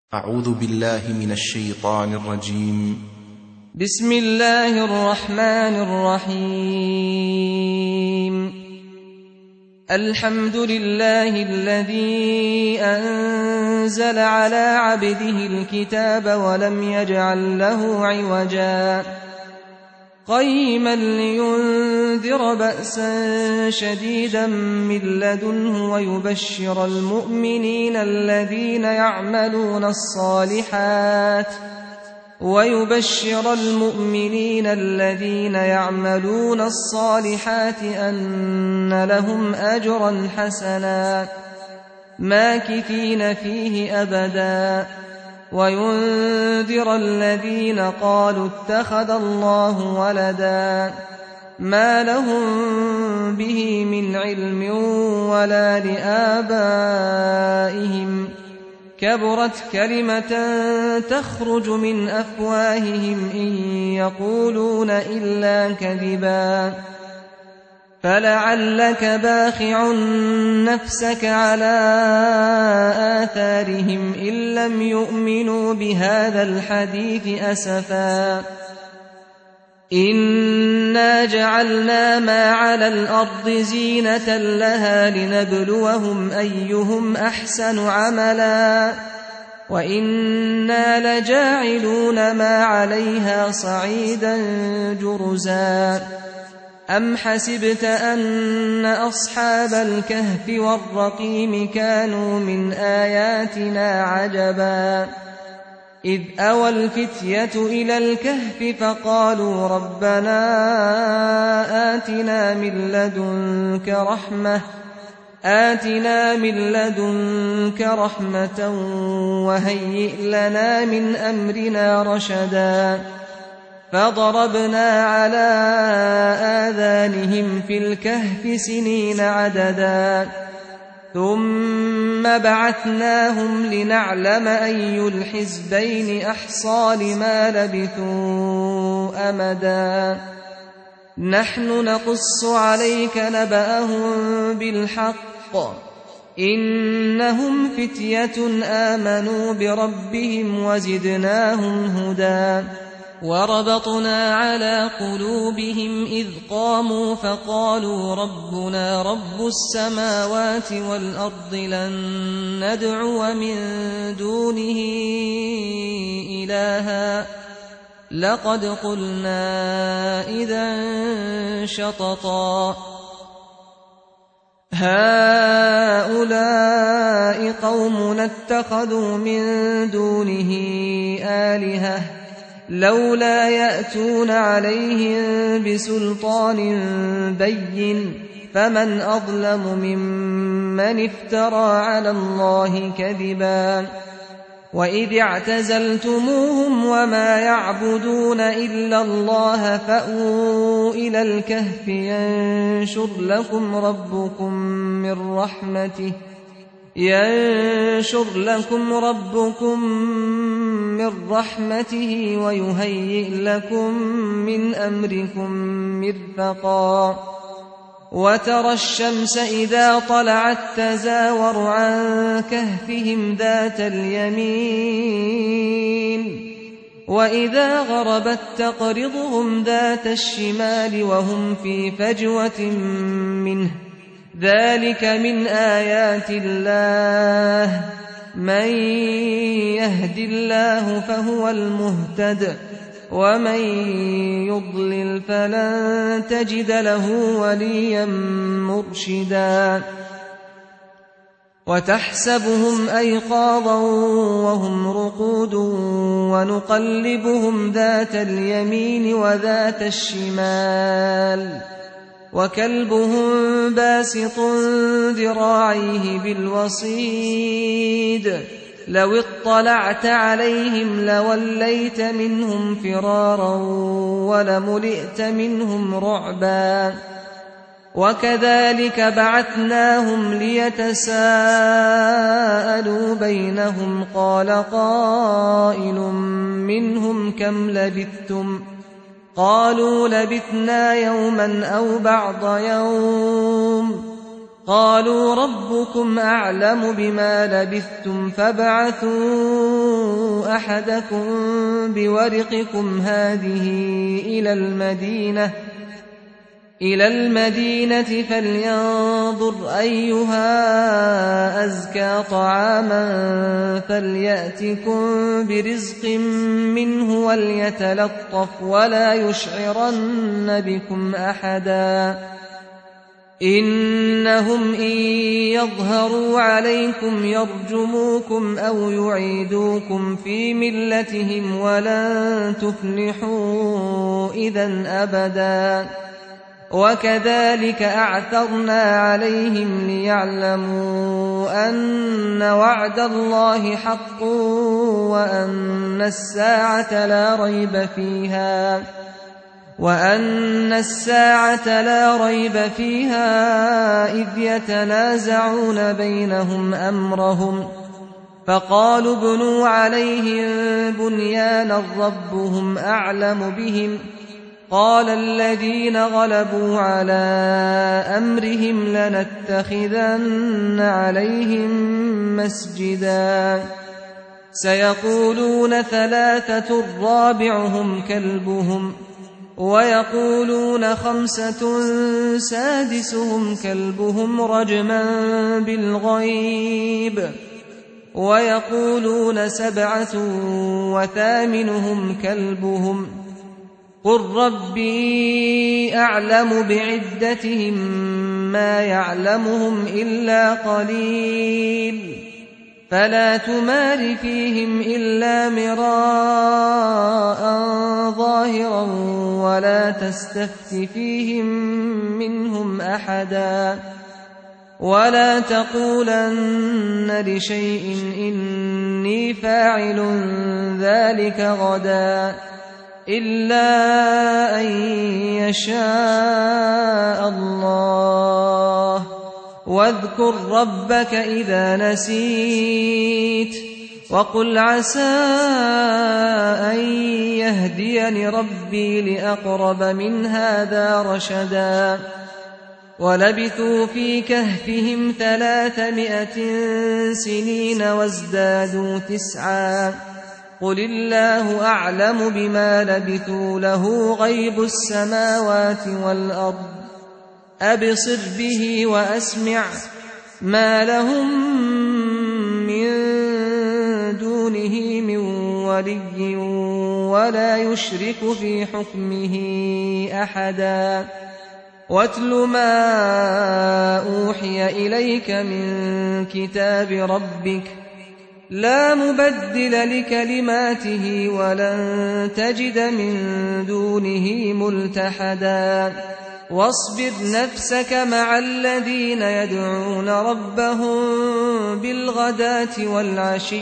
أعوذ بالله من الشيطان الرجيم. بسم الله الرحمن الرحيم. الحمد لله الذي أنزل على عبده الكتاب ولم يجعل له عوجا قيما لينذر بأسا شديدا من لدنه ويبشر المؤمنين الذين يعملون الصالحات أن لهم أجرا حسنا ماكثين فيه أبدا وينذر الذين قالوا اتخذ الله ولدا ما لهم به من علم ولا لآبائهم كبرت كلمة تخرج من أفواههم إن يقولون إلا كذبا فلعلك باخع نفسك على آثارهم إن لم يؤمنوا بهذا الحديث أسفا إنا جعلنا ما على الأرض زينة لها لنبلوهم أيهم أحسن عملا وإنا لجاعلون ما عليها صعيدا جرزا أم حسبت أن أصحاب الكهف والرقيم كانوا من آياتنا عجبا إذ أوى الفتية إلى الكهف فقالوا ربنا آتنا من لدنك رحمة وهيئ لنا من أمرنا رشدا فضربنا على آذانهم في الكهف سنين عددا ثم بعثناهم لنعلم أي الحزبين أحصى لما لبثوا أمدا نحن نقص عليك نبأهم بالحق إنهم فتية آمنوا بربهم وزدناهم هدى وربطنا على قلوبهم إذ قاموا فقالوا ربنا رب السماوات والأرض لن ندعو من دونه إلها لقد قلنا إذا شططا هؤلاء قومنا اتخذوا من دونه آلهة لولا يأتون عليهم بسلطان بين فمن أظلم ممن افترى على الله كذبا وإذ اعتزلتموهم وما يعبدون إلا الله فأووا إلى الكهف ينشر لكم ربكم من رحمته ويهيئ لكم من أمركم مرفقا وترى الشمس إذا طلعت تزاور عن كهفهم ذات اليمين وإذا غربت تقرضهم ذات الشمال وهم في فجوة منه ذلك من آيات الله من يهد الله فهو المهتد ومن يضلل فلن تجد له وليا مرشدا وتحسبهم أيقاظا وهم رقود ونقلبهم ذات اليمين وذات الشمال وكلبهم باسط ذراعيه بالوصيد لو اطلعت عليهم لوليت منهم فرارا ولملئت منهم رعبا وكذلك بعثناهم ليتساءلوا بينهم قال قائل منهم كم لبثتم قالوا لبثنا يوما أو بعض يوم قالوا ربكم أعلم بما لبثتم فابعثوا أحدكم بورقكم هذه إلى المدينة فلينظر أيها أزكى طعاما فليأتكم برزق منه وليتلطف ولا يشعرن بكم أحدا إنهم إن يظهروا عليكم يرجموكم أو يعيدوكم في ملتهم ولن تفلحوا إذا أبدا وكذلك أعثرنا عليهم ليعلموا أن وعد الله حق وأن الساعة لا ريب فيها إذ يتنازعون بينهم أمرهم فقالوا ابنوا عليهم بنيانا ربهم أعلم بهم قال الذين غلبوا على أمرهم لنتخذن عليهم مسجدا سيقولون 3 رابعهم كلبهم ويقولون 5 سادسهم كلبهم رجما بالغيب ويقولون 7 وثامنهم كلبهم قل ربي أعلم بعدتهم ما يعلمهم إلا قليل فلا تمار فيهم إلا مراء ظاهرا ولا تستفت فيهم منهم أحدا ولا تقولن لشيء إني فاعل ذلك غدا إلا أن يشاء الله واذكر ربك إذا نسيت وقل عسى أن يهديني ربي لأقرب من هذا رشدا ولبثوا في كهفهم 300 سنين وازدادوا 9 قل الله أعلم بما لبثوا له غيب السماوات والأرض أبصر به وأسمع ما لهم من دونه من ولي ولا يشرك في حكمه أحدا واتل ما أوحي إليك من كتاب ربك لا مبدل لكلماته ولن تجد من دونه ملتحدا واصبر نفسك مع الذين يدعون ربهم بالغداة والعشي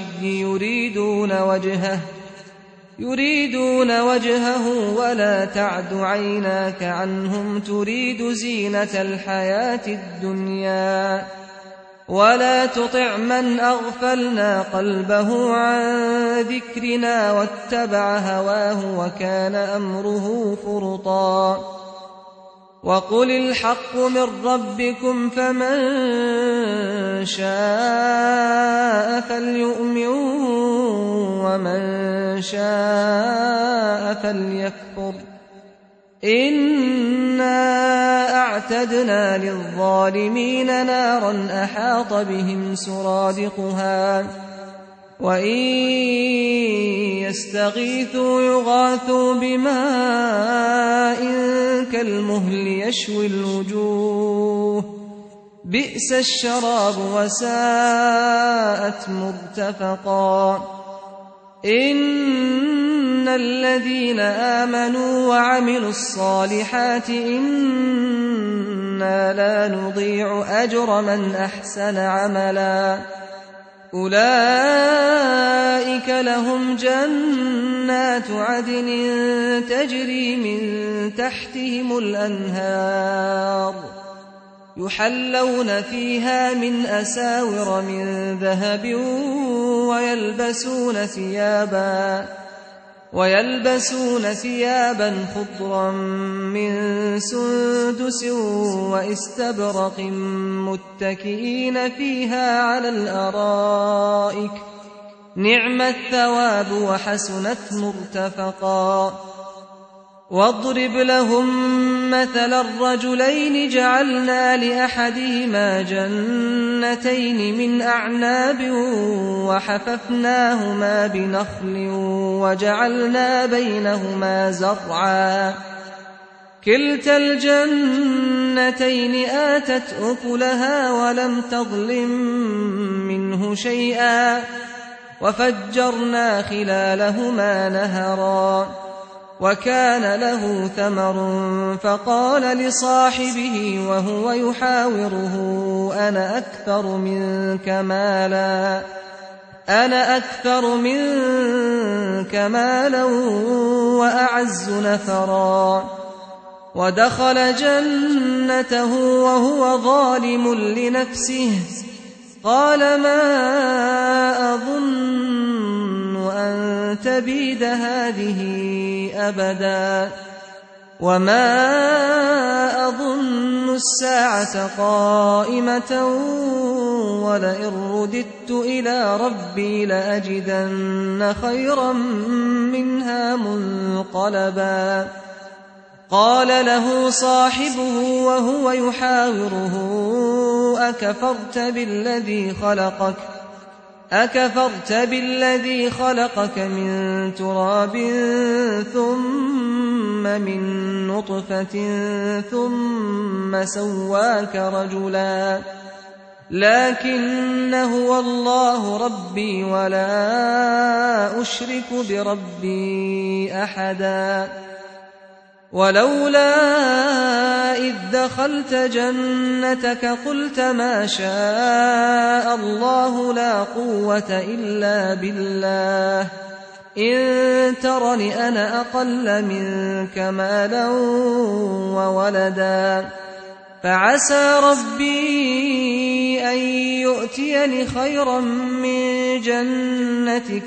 يريدون وجهه ولا تعد عيناك عنهم تريد زينة الحياة الدنيا ولا تطع من أغفلنا قلبه عن ذكرنا واتبع هواه وكان أمره فرطا وقل الحق من ربكم فمن شاء فليؤمن ومن شاء فليكفر إنا أعتدنا للظالمين نارا أحاط بهم سرادقها وإن يستغيثوا يغاثوا بماء كالمهل يشوي الوجوه بئس الشراب وساءت مرتفقا إن الذين آمنوا وعملوا الصالحات إنا لا نضيع أجر من أحسن عملا أولئك لهم جنات عدن تجري من تحتهم الأنهار يحلون فيها من أساور من ذهب ويلبسون ثيابا خضرا من سندس واستبرق متكئين فيها على الأرائك نعم الثواب وحسنت مرتفقا واضرب لهم مثل الرجلين جعلنا لأحدهما جنتين من أعناب وحففناهما بنخل وجعلنا بينهما زرعا كلتا الجنتين آتت أكلها ولم تظلم منه شيئا وفجرنا خلالهما نهرا وكان له ثمر فقال لصاحبه وهو يحاوره أنا أكثر منك مالا وأعز نفرا ودخل جنته وهو ظالم لنفسه قال ما أظن أن تبيد هذه أبدا وما أظن الساعة قائمة ولئن رددت إلى ربي لأجدن خيرا منها منقلبا قال له صاحبه وهو يحاوره أكفرت بالذي خلقك من تراب ثم من نطفة ثم سواك رجلا لكن هو الله ربي ولا أشرك بربي أحدا ولولا إذ دخلت جنتك قلت ما شاء الله لا قوة إلا بالله إن ترني أنا أقل منك مالا وولدا فعسى ربي أن يؤتيني خيرا من جنتك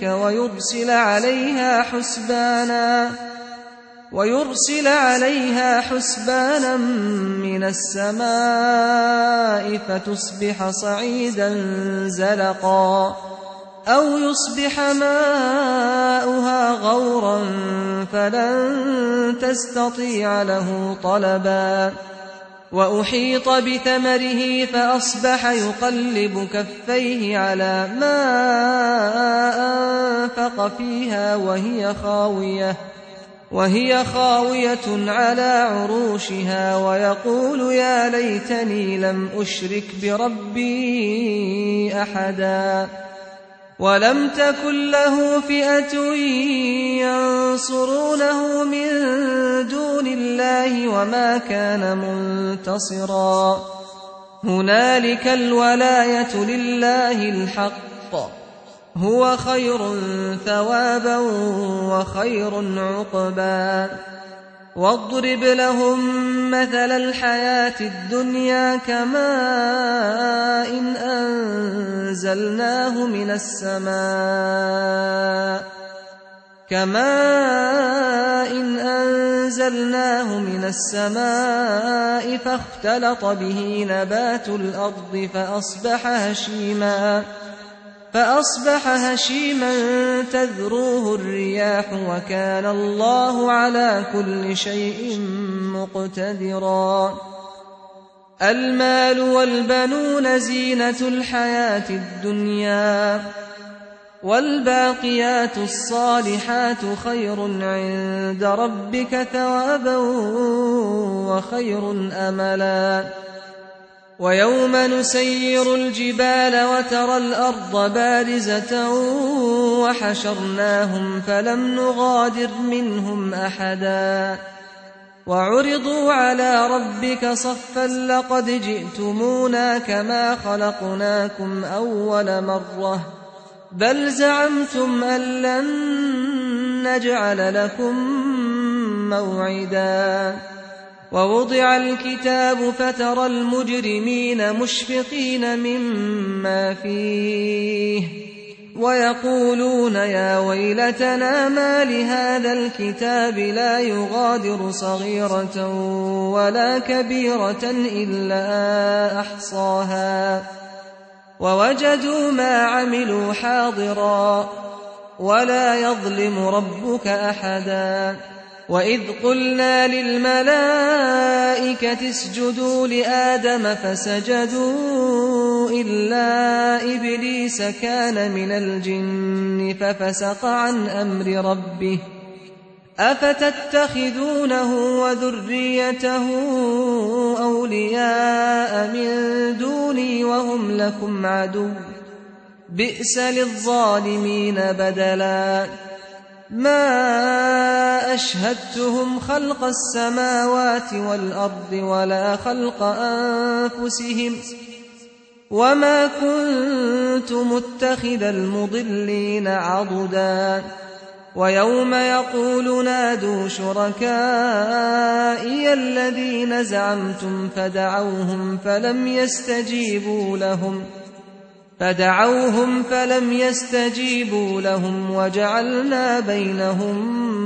ويرسل عليها حسبانا من السماء فتصبح صعيدا زلقا أو يصبح ماؤها غورا فلن تستطيع له طلبا وأحيط بثمره فأصبح يقلب كفيه على ما أنفق فيها وهي خاوية على عروشها ويقول يا ليتني لم أشرك بربي أحدا ولم تكن له فئة ينصرونه من دون الله وما كان منتصرا هنالك الولاية لله الحق هو خير ثوابا وخير عقبا واضرب لهم مثل الحياة الدنيا كماء أنزلناه من السماء فاختلط به نبات الأرض فأصبح هشيما تذروه الرياح وكان الله على كل شيء مقتدرا المال والبنون زينة الحياة الدنيا والباقيات الصالحات خير عند ربك ثوابا وخير أملا ويوم نسير الجبال وترى الأرض بارزة وحشرناهم فلم نغادر منهم أحدا وعرضوا على ربك صفا لقد جئتمونا كما خلقناكم أول مرة بل زعمتم أن لن نجعل لكم موعدا ووضع الكتاب فترى المجرمين مشفقين مما فيه ويقولون يا ويلتنا ما لهذا الكتاب لا يغادر صغيرة ولا كبيرة إلا أحصاها ووجدوا ما عملوا حاضرا ولا يظلم ربك أحدا وإذ قلنا للملائكة اسجدوا لآدم فسجدوا إلا إبليس كان من الجن ففسق عن أمر ربه أفتتخذونه وذريته أولياء من دوني وهم لكم عدو بئس للظالمين بدلا ما أشهدتهم خلق السماوات والأرض ولا خلق أنفسهم وما كنت متخذ المضلين عضدا ويوم يقول نادوا شركائي الذين زعمتم فدعوهم فلم يستجيبوا لهم وجعلنا بينهم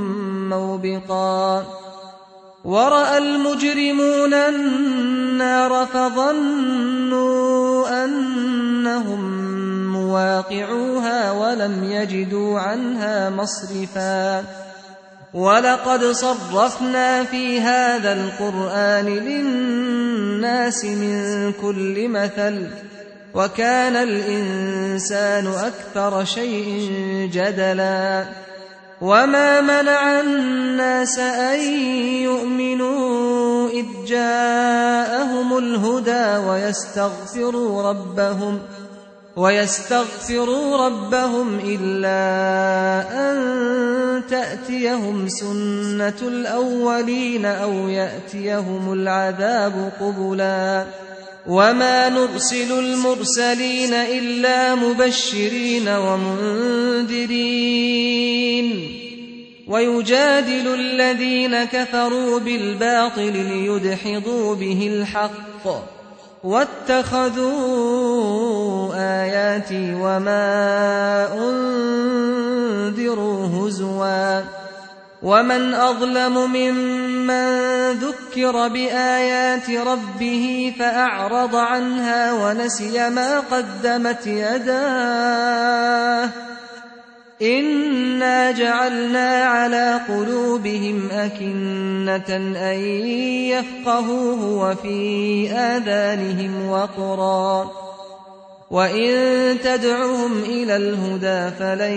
موبقا ورأى المجرمون النار فظنوا أنهم مواقعوها ولم يجدوا عنها مصرفا ولقد صرفنا في هذا القرآن للناس من كل مثل وكان الإنسان أكثر شيء جدلا وما منع الناس أن يؤمنوا إذ جاءهم الهدى ويستغفروا ربهم إلا أن تأتيهم سنة الأولين أو يأتيهم العذاب قبلا وما نرسل المرسلين إلا مبشرين ومنذرين ويجادل الذين كفروا بالباطل ليدحضوا به الحق واتخذوا آياتي وما أنذروا هزوا ومن أظلم ممن ذكر بآيات ربه فأعرض عنها ونسي ما قدمت يداه إنا جعلنا على قلوبهم أكنة أن يفقهوه وفي آذانهم وقرا وإن تدعهم إلى الهدى فلن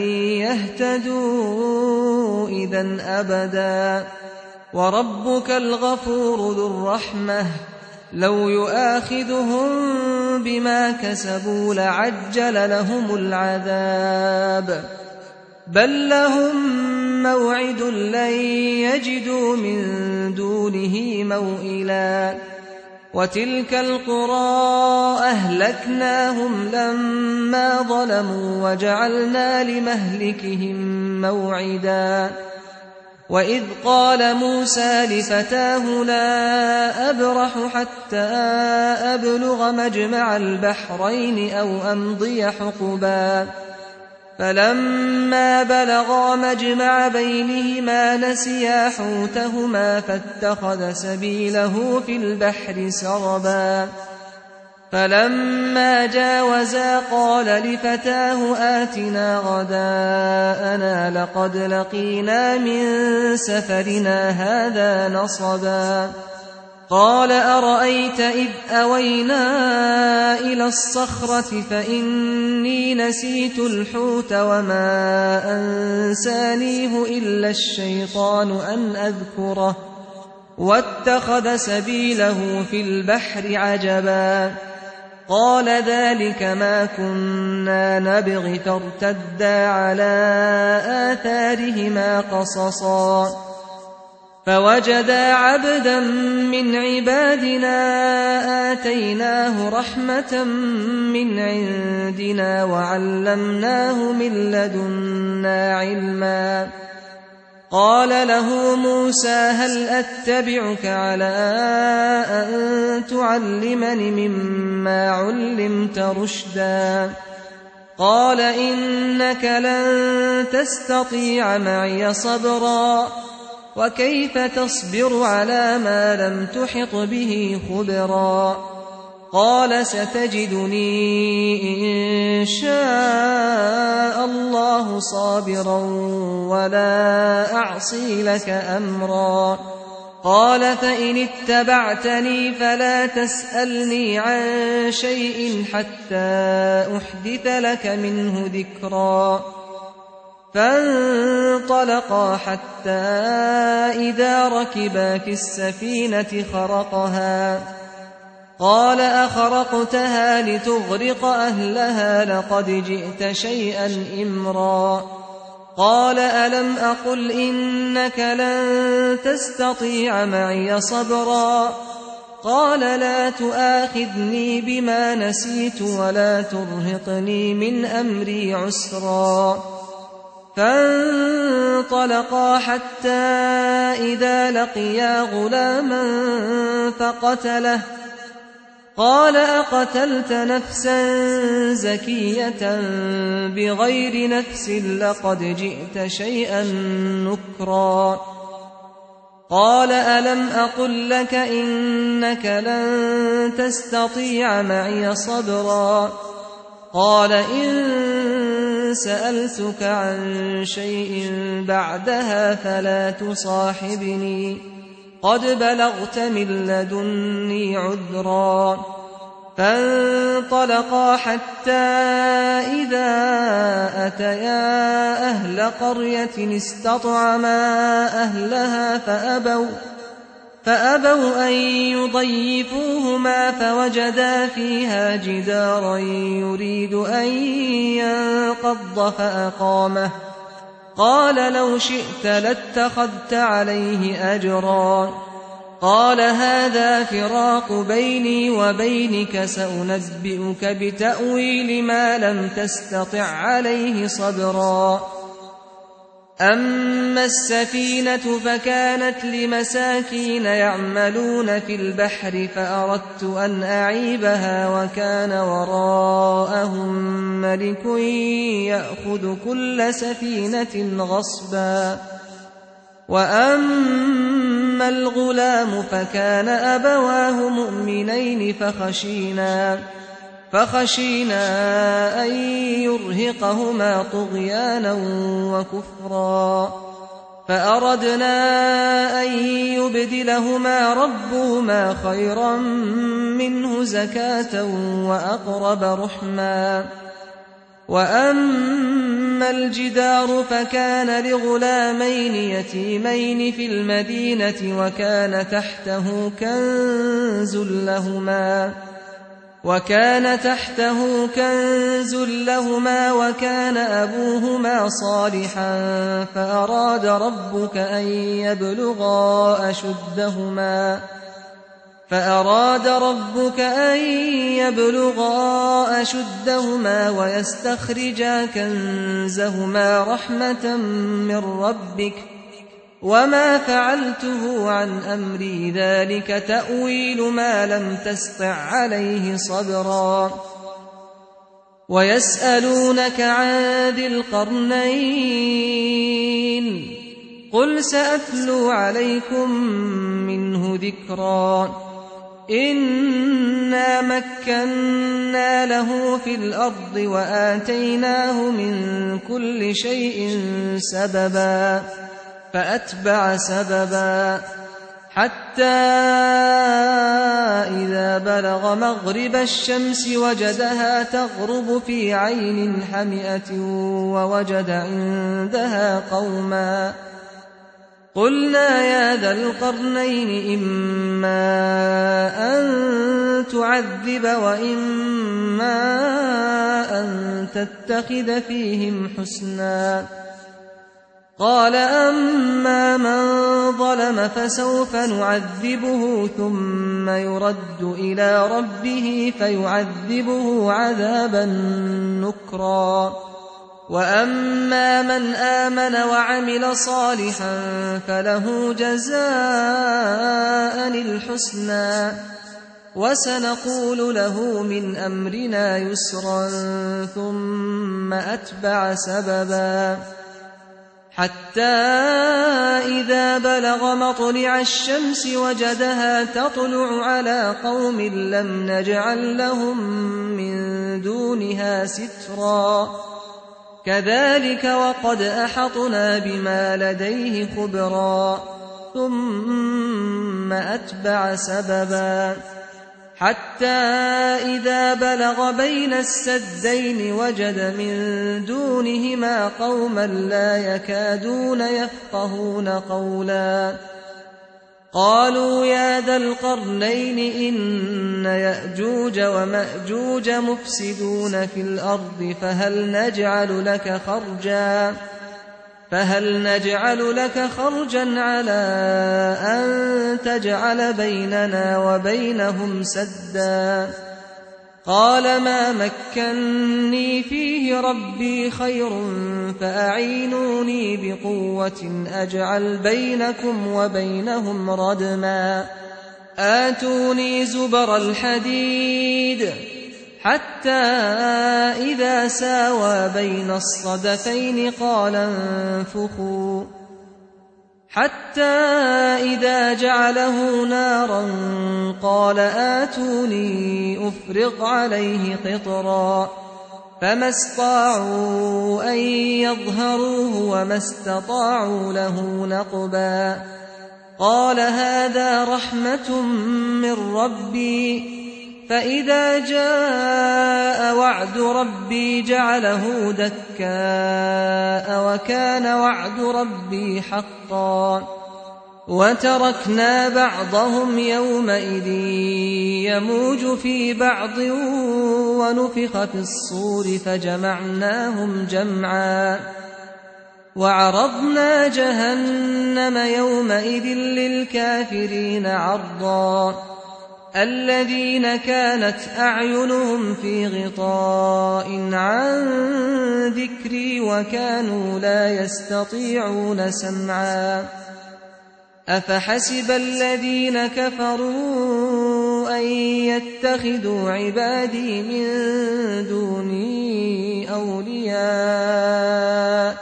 يهتدوا إذا أبدا وربك الغفور ذو الرحمة لو يؤاخذهم بما كسبوا لعجل لهم العذاب بل لهم موعد لن يجدوا من دونه موئلا وتلك القرى أهلكناهم لما ظلموا وجعلنا لمهلكهم موعدا وإذ قال موسى لفتاه لا أبرح حتى أبلغ مجمع البحرين أو أمضي حقبا فلما بلغا مجمع بينهما نسيا حوتهما فاتخذ سبيله في البحر سربا فلما جاوزا قال لفتاه آتنا غداءنا لقد لقينا من سفرنا هذا نصبا قال أرأيت إذ أوينا إلى الصخرة فإني نسيت الحوت وما أنسانيه إلا الشيطان أن أذكره واتخذ سبيله في البحر عجبا قال ذلك ما كنا نبغي فارتدا على آثارهما قصصا فوجدا عبدا من عبادنا آتيناه رحمة من عندنا وعلمناه من لدنا علما قال له موسى هل أتبعك على أن تعلمني مما علمت رشدا قال إنك لن تستطيع معي صبرا وكيف تصبر على ما لم تحط به خبرا قال ستجدني إن شاء الله صابرا ولا أعصي لك أمرا. قال فإن اتبعتني فلا تسألني عن شيء حتى أحدث لك منه ذكرا. فانطلقا حتى إذا ركبا في السفينة خرقها. قال أخرقتها لتغرق أهلها لقد جئت شيئا إمرا. قال ألم أقل إنك لن تستطيع معي صبرا. قال لا تؤاخذني بما نسيت ولا ترهقني من أمري عسرا. فانطلقا حتى إذا لقيا غلاما فقتله. قال أقتلت نفسا زكية بغير نفس لقد جئت شيئا نكرا. قال ألم أقل لك إنك لن تستطيع معي صبرا. قال إن سألتك عن شيء بعدها فلا تصاحبني قد بلغت من لدني عذرا. فانطلقا حتى إذا أتيا أهل قرية استطعما أهلها فأبوا أن يضيفوهما فوجدا فيها جدارا يريد أن ينقض فأقامه. قال لو شئت لاتخذت عليه أجرا. قال هذا فراق بيني وبينك سأنبئك بتأويل ما لم تستطع عليه صبرا. أما السفينة فكانت لمساكين يعملون في البحر فأردت أن أعيبها وكان وراءهم ملك يأخذ كل سفينة غصبا. وأما الغلام فكان أبواه مؤمنين فخشينا أن يرهقهما طغيانا وكفرا. فأردنا أن يبدلهما ربهما خيرا منه زكاة وأقرب رحما. وأما الجدار فكان لغلامين يتيمين في المدينة وكان تحته كنز لهما وكان أبوهما صالحا فأراد ربك أن يبلغا أشدهما ويستخرجا كنزهما رحمة من ربك وما فعلته عن أمري ذلك تأويل ما لم تسطع عليه صبرا. ويسألونك عن ذي القرنين قل سأتلو عليكم منه ذكرا. إنا مكنا له في الأرض وآتيناه من كل شيء سببا فأتبع سببا حتى إذا بلغ مغرب الشمس وجدها تغرب في عين حمئة ووجد عندها قوما. قلنا يا ذا القرنين إما أن تعذب وإما أن تتخذ فيهم حسنا. قال أما من ظلم فسوف نعذبه ثم يرد إلى ربه فيعذبه عذابا نكرا. وأما من آمن وعمل صالحا فله جزاء الحسنى وسنقول له من أمرنا يسرا ثم أتبع سببا حتى إذا بلغ مطلع الشمس وجدها تطلع على قوم لم نجعل لهم من دونها سترا كذلك وقد أحطنا بما لديه خبرا ثم أتبع سببا حتى إذا بلغ بين السدين وجد من دونهما قوما لا يكادون يفقهون قولا قالوا يا ذا القرنين إن يأجوج ومأجوج مفسدون في الأرض فهل نجعل لك خرجا على أن تجعل بيننا وبينهم سدا قال ما مكني فيه ربي خير فأعينوني بقوة أجعل بينكم وبينهم ردما آتوني زبر الحديد حتى إذا ساوى بين الصدفين قال انفخوا حتى إذا جعله نارا قال آتوني أفرغ عليه قطرا فما استطاعوا أن يظهروه وما استطاعوا له نقبا قال هذا رحمة من ربي فإذا جاء وعد ربي جعله دكاء وكان وعد ربي حقا وتركنا بعضهم يومئذ يموج في بعض ونفخ في الصور فجمعناهم جمعا وعرضنا جهنم يومئذ للكافرين عرضا الذين كانت أعينهم في غطاء عن ذكري وكانوا لا يستطيعون سمعا أفحسب الذين كفروا أن يتخذوا عبادي من دوني أولياء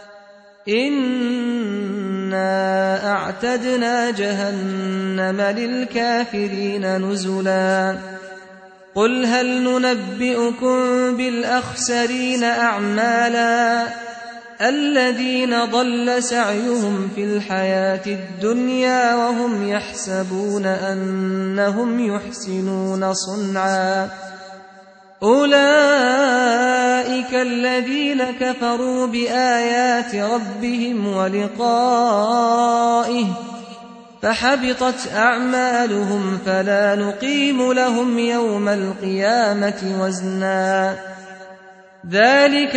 إنا أعتدنا جهنم للكافرين نزلا قل هل ننبئكم بالأخسرين أعمالا الذين ضل سعيهم في الحياة الدنيا وهم يحسبون أنهم يحسنون صنعا أولئك الذين كفروا بآيات ربهم ولقائه فحبطت أعمالهم فلا نقيم لهم يوم القيامة وزنا ذلك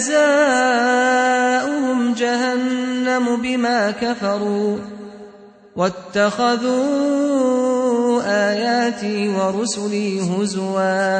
جزاؤهم جهنم بما كفروا واتخذوا آياتي ورسلي هزوا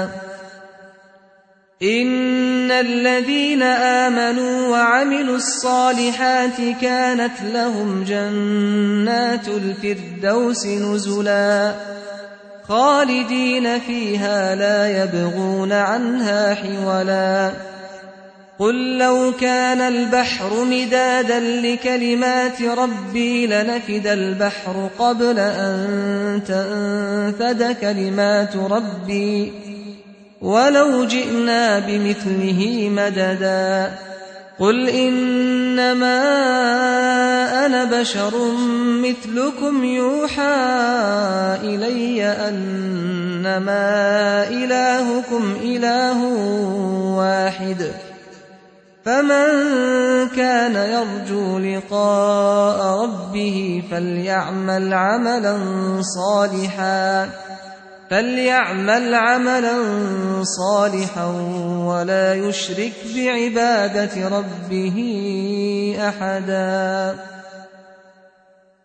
إن الذين آمنوا وعملوا الصالحات كانت لهم جنات الفردوس نزلا خالدين فيها لا يبغون عنها حولا قل لو كان البحر مدادا لكلمات ربي لنفد البحر قبل أن تنفد كلمات ربي ولو جئنا بمثله مددا قل إنما أنا بشر مثلكم يوحى إلي أنما إلهكم إله واحد فمن كان يرجو لقاء ربه فليعمل عملا صالحا ولا يشرك بعبادة ربه أحدا